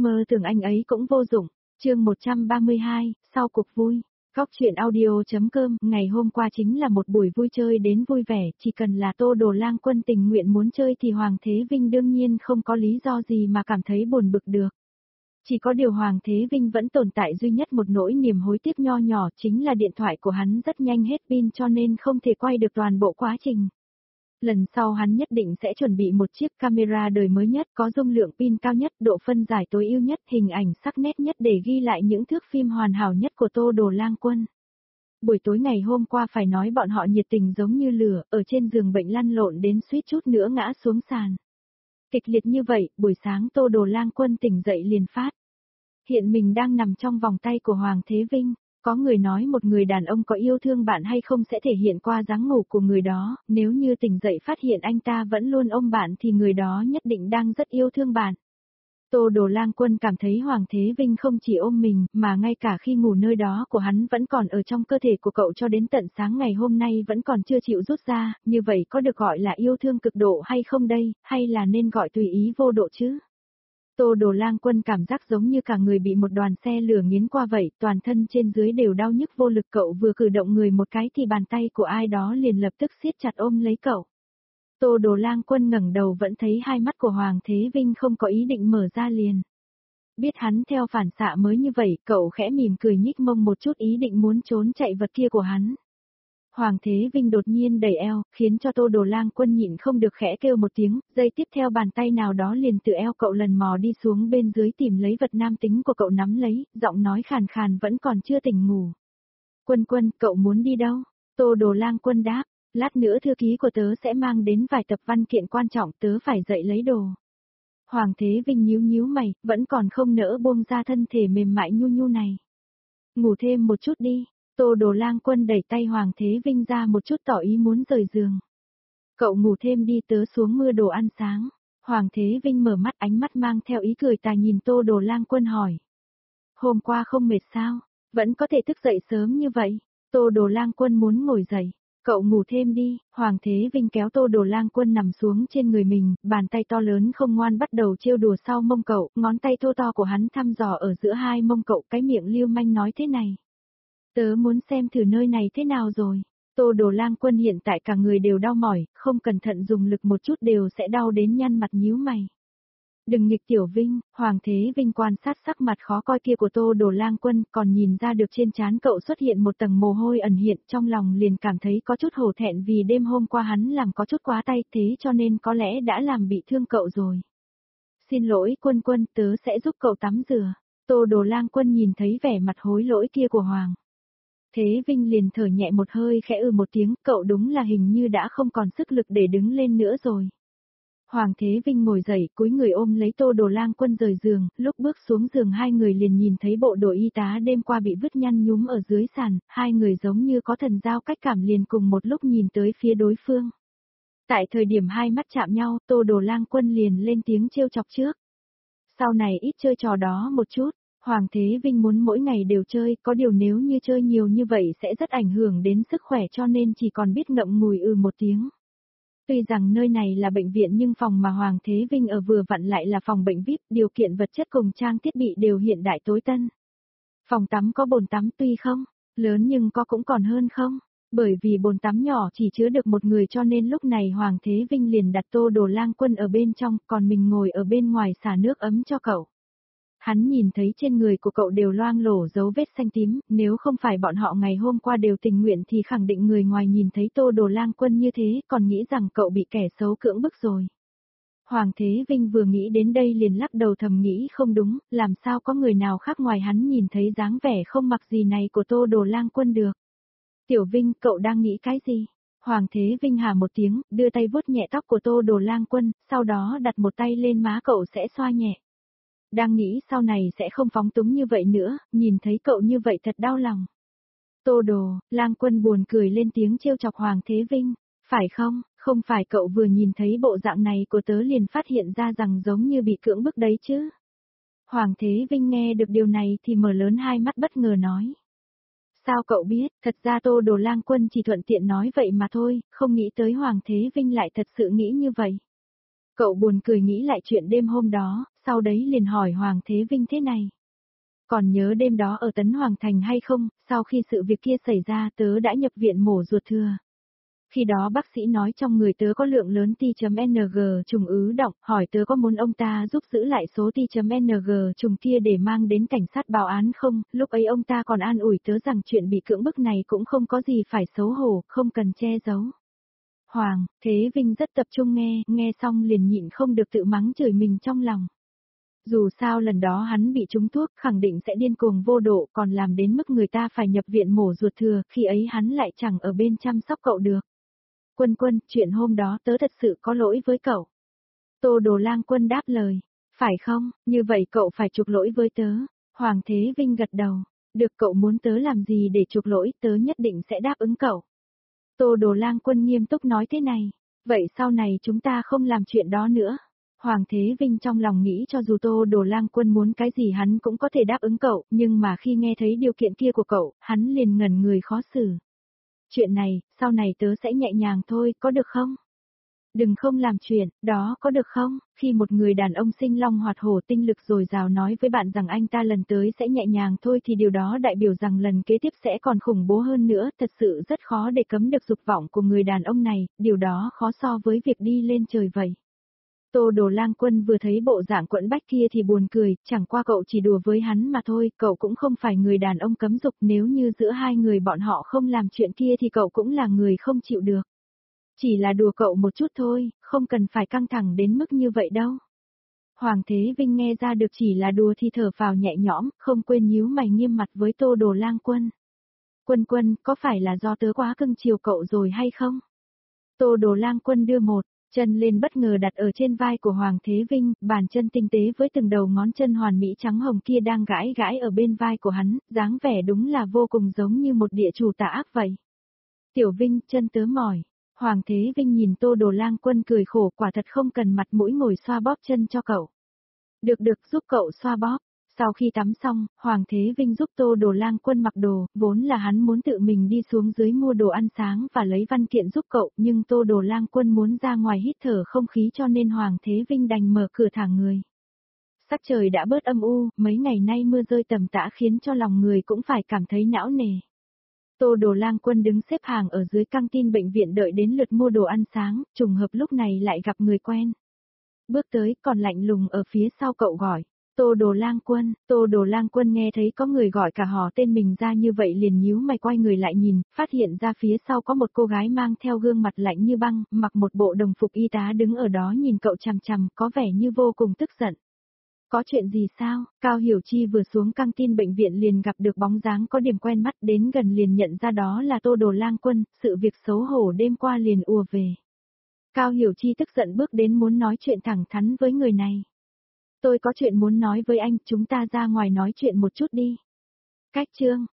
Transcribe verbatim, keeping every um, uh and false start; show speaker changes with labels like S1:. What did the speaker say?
S1: mơ tưởng anh ấy cũng vô dụng. Chương một trăm ba mươi hai, sau cuộc vui. Góc truyện audio.com, ngày hôm qua chính là một buổi vui chơi đến vui vẻ, chỉ cần là Tô Đồ Lang Quân tình nguyện muốn chơi thì Hoàng Thế Vinh đương nhiên không có lý do gì mà cảm thấy buồn bực được. Chỉ có điều Hoàng Thế Vinh vẫn tồn tại duy nhất một nỗi niềm hối tiếc nho nhỏ, chính là điện thoại của hắn rất nhanh hết pin cho nên không thể quay được toàn bộ quá trình. Lần sau hắn nhất định sẽ chuẩn bị một chiếc camera đời mới nhất, có dung lượng pin cao nhất, độ phân giải tối ưu nhất, hình ảnh sắc nét nhất để ghi lại những thước phim hoàn hảo nhất của Tô Đồ Lang Quân. Buổi tối ngày hôm qua phải nói bọn họ nhiệt tình giống như lửa, ở trên giường bệnh lăn lộn đến suýt chút nữa ngã xuống sàn. Kịch liệt như vậy, buổi sáng Tô Đồ Lang Quân tỉnh dậy liền phát. Hiện mình đang nằm trong vòng tay của Hoàng Thế Vinh. Có người nói một người đàn ông có yêu thương bạn hay không sẽ thể hiện qua dáng ngủ của người đó, nếu như tỉnh dậy phát hiện anh ta vẫn luôn ôm bạn thì người đó nhất định đang rất yêu thương bạn. Tô Đồ Lang Quân cảm thấy Hoàng Thế Vinh không chỉ ôm mình, mà ngay cả khi ngủ nơi đó của hắn vẫn còn ở trong cơ thể của cậu cho đến tận sáng ngày hôm nay vẫn còn chưa chịu rút ra, như vậy có được gọi là yêu thương cực độ hay không đây, hay là nên gọi tùy ý vô độ chứ? Tô Đồ Lang Quân cảm giác giống như cả người bị một đoàn xe lửa nghiến qua vậy, toàn thân trên dưới đều đau nhức vô lực, cậu vừa cử động người một cái thì bàn tay của ai đó liền lập tức siết chặt ôm lấy cậu. Tô Đồ Lang Quân ngẩng đầu vẫn thấy hai mắt của Hoàng Thế Vinh không có ý định mở ra liền. Biết hắn theo phản xạ mới như vậy, cậu khẽ mỉm cười nhích mông một chút ý định muốn trốn chạy vật kia của hắn. Hoàng Thế Vinh đột nhiên đẩy eo, khiến cho Tô Đồ Lang Quân nhịn không được khẽ kêu một tiếng, giây tiếp theo bàn tay nào đó liền từ eo cậu lần mò đi xuống bên dưới tìm lấy vật nam tính của cậu nắm lấy, giọng nói khàn khàn vẫn còn chưa tỉnh ngủ. Quân Quân, cậu muốn đi đâu? Tô Đồ Lang Quân đáp, lát nữa thư ký của tớ sẽ mang đến vài tập văn kiện quan trọng, tớ phải dậy lấy đồ. Hoàng Thế Vinh nhíu nhíu mày, vẫn còn không nỡ buông ra thân thể mềm mại nhu nhu này. Ngủ thêm một chút đi. Tô Đồ Lang Quân đẩy tay Hoàng Thế Vinh ra một chút tỏ ý muốn rời giường. Cậu ngủ thêm đi, tớ xuống mưa đồ ăn sáng. Hoàng Thế Vinh mở mắt, ánh mắt mang theo ý cười tà nhìn Tô Đồ Lang Quân hỏi. Hôm qua không mệt sao? Vẫn có thể thức dậy sớm như vậy. Tô Đồ Lang Quân muốn ngồi dậy. Cậu ngủ thêm đi. Hoàng Thế Vinh kéo Tô Đồ Lang Quân nằm xuống trên người mình, bàn tay to lớn không ngoan bắt đầu trêu đùa sau mông cậu, ngón tay thô to của hắn thăm dò ở giữa hai mông cậu, cái miệng lưu manh nói thế này. Tớ muốn xem thử nơi này thế nào rồi. Tô Đồ Lang Quân hiện tại cả người đều đau mỏi, không cẩn thận dùng lực một chút đều sẽ đau đến nhăn mặt nhíu mày. Đừng nghịch Tiểu Vinh, Hoàng Thế Vinh quan sát sắc mặt khó coi kia của Tô Đồ Lang Quân, còn nhìn ra được trên trán cậu xuất hiện một tầng mồ hôi ẩn hiện, trong lòng liền cảm thấy có chút hổ thẹn vì đêm hôm qua hắn làm có chút quá tay, thế cho nên có lẽ đã làm bị thương cậu rồi. Xin lỗi Quân Quân, tớ sẽ giúp cậu tắm rửa. Tô Đồ Lang Quân nhìn thấy vẻ mặt hối lỗi kia của Hoàng Thế Vinh liền thở nhẹ một hơi khẽ ừ một tiếng, cậu đúng là hình như đã không còn sức lực để đứng lên nữa rồi. Hoàng Thế Vinh ngồi dậy, cúi người ôm lấy Tô Đồ Lang Quân rời giường, lúc bước xuống giường hai người liền nhìn thấy bộ đồ y tá đêm qua bị vứt nhăn nhúm ở dưới sàn, hai người giống như có thần giao cách cảm liền cùng một lúc nhìn tới phía đối phương. Tại thời điểm hai mắt chạm nhau, Tô Đồ Lang Quân liền lên tiếng trêu chọc trước. Sau này ít chơi trò đó một chút. Hoàng Thế Vinh muốn mỗi ngày đều chơi, có điều nếu như chơi nhiều như vậy sẽ rất ảnh hưởng đến sức khỏe cho nên chỉ còn biết ngậm ngùi ừ một tiếng. Tuy rằng nơi này là bệnh viện nhưng phòng mà Hoàng Thế Vinh ở vừa vặn lại là phòng bệnh vi ai pi, điều kiện vật chất cùng trang thiết bị đều hiện đại tối tân. Phòng tắm có bồn tắm tuy không lớn nhưng có cũng còn hơn không, bởi vì bồn tắm nhỏ chỉ chứa được một người cho nên lúc này Hoàng Thế Vinh liền đặt Tô Đồ Lang Quân ở bên trong, còn mình ngồi ở bên ngoài xả nước ấm cho cậu. Hắn nhìn thấy trên người của cậu đều loang lổ dấu vết xanh tím, nếu không phải bọn họ ngày hôm qua đều tình nguyện thì khẳng định người ngoài nhìn thấy Tô Đồ Lang Quân như thế còn nghĩ rằng cậu bị kẻ xấu cưỡng bức rồi. Hoàng Thế Vinh vừa nghĩ đến đây liền lắc đầu thầm nghĩ không đúng, làm sao có người nào khác ngoài hắn nhìn thấy dáng vẻ không mặc gì này của Tô Đồ Lang Quân được. Tiểu Vinh, cậu đang nghĩ cái gì? Hoàng Thế Vinh hà một tiếng, đưa tay vuốt nhẹ tóc của Tô Đồ Lang Quân, sau đó đặt một tay lên má cậu sẽ xoa nhẹ. Đang nghĩ sau này sẽ không phóng túng như vậy nữa, nhìn thấy cậu như vậy thật đau lòng. Tô Đồ, Lang Quân buồn cười lên tiếng trêu chọc Hoàng Thế Vinh, phải không, không phải cậu vừa nhìn thấy bộ dạng này của tớ liền phát hiện ra rằng giống như bị cưỡng bức đấy chứ. Hoàng Thế Vinh nghe được điều này thì mở lớn hai mắt bất ngờ nói. Sao cậu biết, thật ra Tô Đồ Lang Quân chỉ thuận tiện nói vậy mà thôi, không nghĩ tới Hoàng Thế Vinh lại thật sự nghĩ như vậy. Cậu buồn cười nghĩ lại chuyện đêm hôm đó, sau đấy liền hỏi Hoàng Thế Vinh thế này. Còn nhớ đêm đó ở Tấn Hoàng Thành hay không, sau khi sự việc kia xảy ra tớ đã nhập viện mổ ruột thừa. Khi đó bác sĩ nói trong người tớ có lượng lớn T.Ng trùng ứ động, hỏi tớ có muốn ông ta giúp giữ lại số T.Ng trùng kia để mang đến cảnh sát báo án không, lúc ấy ông ta còn an ủi tớ rằng chuyện bị cưỡng bức này cũng không có gì phải xấu hổ, không cần che giấu. Hoàng Thế Vinh rất tập trung nghe, nghe xong liền nhịn không được tự mắng chửi mình trong lòng. Dù sao lần đó hắn bị trúng thuốc khẳng định sẽ điên cuồng vô độ còn làm đến mức người ta phải nhập viện mổ ruột thừa, khi ấy hắn lại chẳng ở bên chăm sóc cậu được. Quân Quân, chuyện hôm đó tớ thật sự có lỗi với cậu. Tô Đồ Lang Quân đáp lời, phải không, như vậy cậu phải chuộc lỗi với tớ. Hoàng Thế Vinh gật đầu, được, cậu muốn tớ làm gì để chuộc lỗi, tớ nhất định sẽ đáp ứng cậu. Tô Đồ Lang Quân nghiêm túc nói thế này, vậy sau này chúng ta không làm chuyện đó nữa. Hoàng Thế Vinh trong lòng nghĩ cho dù Tô Đồ Lang Quân muốn cái gì hắn cũng có thể đáp ứng cậu, nhưng mà khi nghe thấy điều kiện kia của cậu, hắn liền ngẩn người khó xử. Chuyện này, sau này tớ sẽ nhẹ nhàng thôi, có được không? Đừng không làm chuyện, đó có được không? Khi một người đàn ông sinh long hoạt hổ tinh lực dồi dào nói với bạn rằng anh ta lần tới sẽ nhẹ nhàng thôi thì điều đó đại biểu rằng lần kế tiếp sẽ còn khủng bố hơn nữa, thật sự rất khó để cấm được dục vọng của người đàn ông này, điều đó khó so với việc đi lên trời vậy. Tô Đồ Lang Quân vừa thấy bộ dạng quẫn bách kia thì buồn cười, chẳng qua cậu chỉ đùa với hắn mà thôi, cậu cũng không phải người đàn ông cấm dục, nếu như giữa hai người bọn họ không làm chuyện kia thì cậu cũng là người không chịu được. Chỉ là đùa cậu một chút thôi, không cần phải căng thẳng đến mức như vậy đâu. Hoàng Thế Vinh nghe ra được chỉ là đùa thì thở phào nhẹ nhõm, không quên nhíu mày nghiêm mặt với Tô Đồ Lang Quân. Quân Quân, có phải là do tớ quá cưng chiều cậu rồi hay không? Tô Đồ Lang Quân đưa một chân lên bất ngờ đặt ở trên vai của Hoàng Thế Vinh, bàn chân tinh tế với từng đầu ngón chân hoàn mỹ trắng hồng kia đang gãi gãi ở bên vai của hắn, dáng vẻ đúng là vô cùng giống như một địa chủ tà ác vậy. Tiểu Vinh, chân tớ mỏi. Hoàng Thế Vinh nhìn Tô Đồ Lang Quân cười khổ, quả thật không cần mặt mũi ngồi xoa bóp chân cho cậu. Được được, giúp cậu xoa bóp. Sau khi tắm xong, Hoàng Thế Vinh giúp Tô Đồ Lang Quân mặc đồ, vốn là hắn muốn tự mình đi xuống dưới mua đồ ăn sáng và lấy văn kiện giúp cậu, nhưng Tô Đồ Lang Quân muốn ra ngoài hít thở không khí cho nên Hoàng Thế Vinh đành mở cửa thả người. Sắc trời đã bớt âm u, mấy ngày nay mưa rơi tầm tã khiến cho lòng người cũng phải cảm thấy não nề. Tô Đồ Lang Quân đứng xếp hàng ở dưới căng tin bệnh viện đợi đến lượt mua đồ ăn sáng, trùng hợp lúc này lại gặp người quen. Bước tới, còn lạnh lùng ở phía sau cậu gọi. Tô Đồ Lang Quân, Tô Đồ Lang Quân nghe thấy có người gọi cả họ tên mình ra như vậy liền nhíu mày quay người lại nhìn, phát hiện ra phía sau có một cô gái mang theo gương mặt lạnh như băng, mặc một bộ đồng phục y tá đứng ở đó nhìn cậu chằm chằm, có vẻ như vô cùng tức giận. Có chuyện gì sao? Cao Hiểu Chi vừa xuống căng tin bệnh viện liền gặp được bóng dáng có điểm quen mắt, đến gần liền nhận ra đó là Tô Đồ Lang Quân, sự việc xấu hổ đêm qua liền ùa về. Cao Hiểu Chi tức giận bước đến muốn nói chuyện thẳng thắn với người này. Tôi có chuyện muốn nói với anh, chúng ta ra ngoài nói chuyện một chút đi. Cách chương,